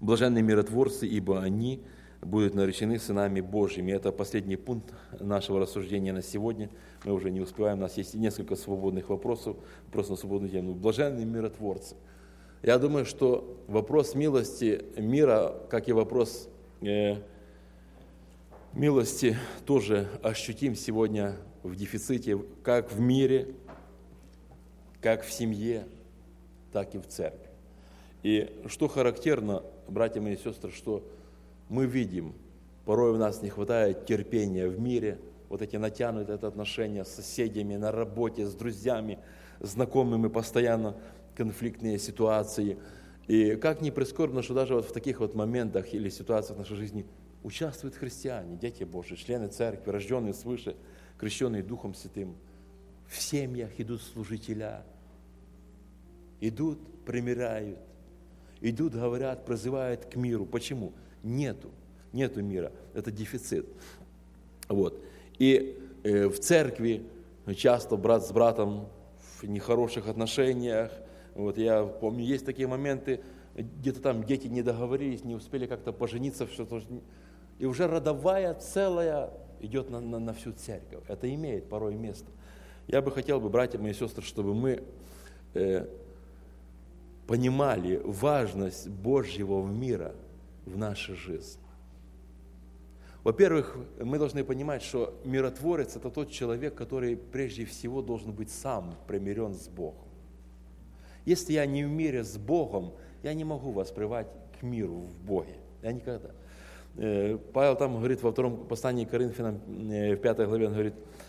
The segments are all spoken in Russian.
Блаженны миротворцы, ибо они будут наречены сынами Божьими. Это последний пункт нашего рассуждения на сегодня. Мы уже не успеваем, у нас есть несколько свободных вопросов, вопрос на свободную тему. Блаженные миротворцы. Я думаю, что вопрос милости мира, как и вопрос милости, тоже ощутим сегодня в дефиците, как в мире, как в семье, так и в церкви. И что характерно, братья мои и сестры, что мы видим, порой у нас не хватает терпения в мире, вот эти натянутые отношения с соседями, на работе, с друзьями, знакомыми, постоянно конфликтные ситуации. И как ни прискорбно, что даже вот в таких вот моментах или ситуациях в нашей жизни участвуют христиане, дети Божьи, члены церкви, рожденные свыше, крещенные Духом Святым. В семьях идут служителя, идут, примиряют, идут, говорят, призывают к миру. Почему? Нету мира, это дефицит. Вот. И в церкви часто брат с братом в нехороших отношениях. Вот я помню, есть такие моменты, где-то там дети не договорились, не успели как-то пожениться, что-то, и уже родовая целая идет на всю церковь. Это имеет порой место. Я бы хотел, братья мои и сестры, чтобы мы понимали важность Божьего мира в нашей жизни. Во-первых, мы должны понимать, что миротворец – это тот человек, который прежде всего должен быть сам примирен с Богом. Если я не в мире с Богом, я не могу вас приводить к миру в Боге. Я никогда. Павел там говорит во втором послании к Коринфянам, в 5 главе, он говорит,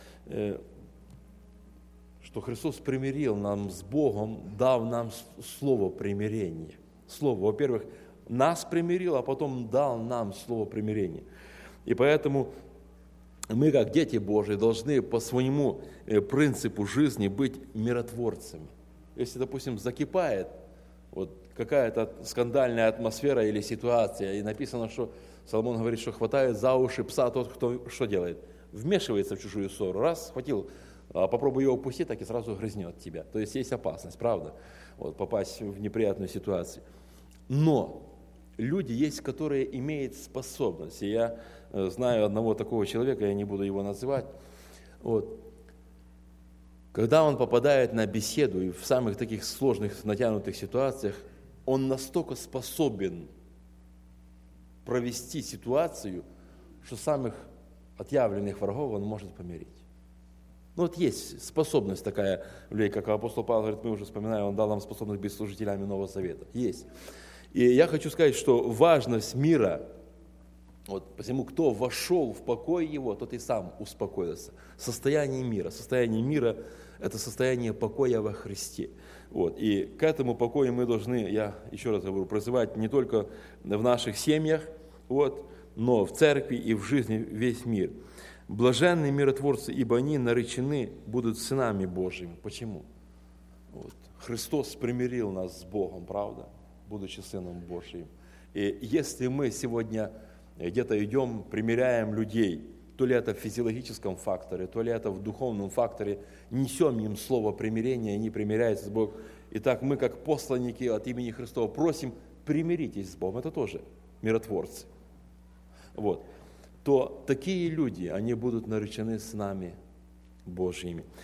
что Христос примирил нам с Богом, дав нам слово примирения. Слово, во-первых, нас примирил, а потом дал нам слово примирения. И поэтому мы, как дети Божьи, должны по своему принципу жизни быть миротворцами. Если, допустим, закипает вот какая-то скандальная атмосфера или ситуация, и написано, что Соломон говорит, что хватает за уши пса тот, кто что делает? Вмешивается в чужую ссору. Раз, схватил, попробуй ее упустить, так и сразу грызнет тебя. То есть есть опасность, правда, вот, попасть в неприятную ситуацию. Но люди есть, которые имеют способность. И я знаю одного такого человека, я не буду его называть. Вот. Когда он попадает на беседу и в самых таких сложных, натянутых ситуациях, он настолько способен провести ситуацию, что самых отъявленных врагов он может помирить. Ну вот есть способность такая, как апостол Павел говорит, мы уже вспоминаем, он дал нам способность быть служителями Нового Завета. Есть. И я хочу сказать, что важность мира, вот посему, кто вошел в покой его, тот и сам успокоился. Состояние мира – это состояние покоя во Христе. Вот. И к этому покою мы должны, я еще раз говорю, призывать не только в наших семьях, вот, но в церкви и в жизни весь мир. Блаженные миротворцы, ибо они наречены будут сынами Божьими. Почему? Вот. Христос примирил нас с Богом, правда, будучи Сыном Божьим. И если мы сегодня где-то идем, примиряем людей, то ли это в физиологическом факторе, то ли это в духовном факторе, несем им слово примирения, они примиряются с Богом. Итак, мы, как посланники от имени Христова, просим, примиритесь с Богом. Это тоже миротворцы. Вот. То такие люди, они будут наречены сынами Божьими.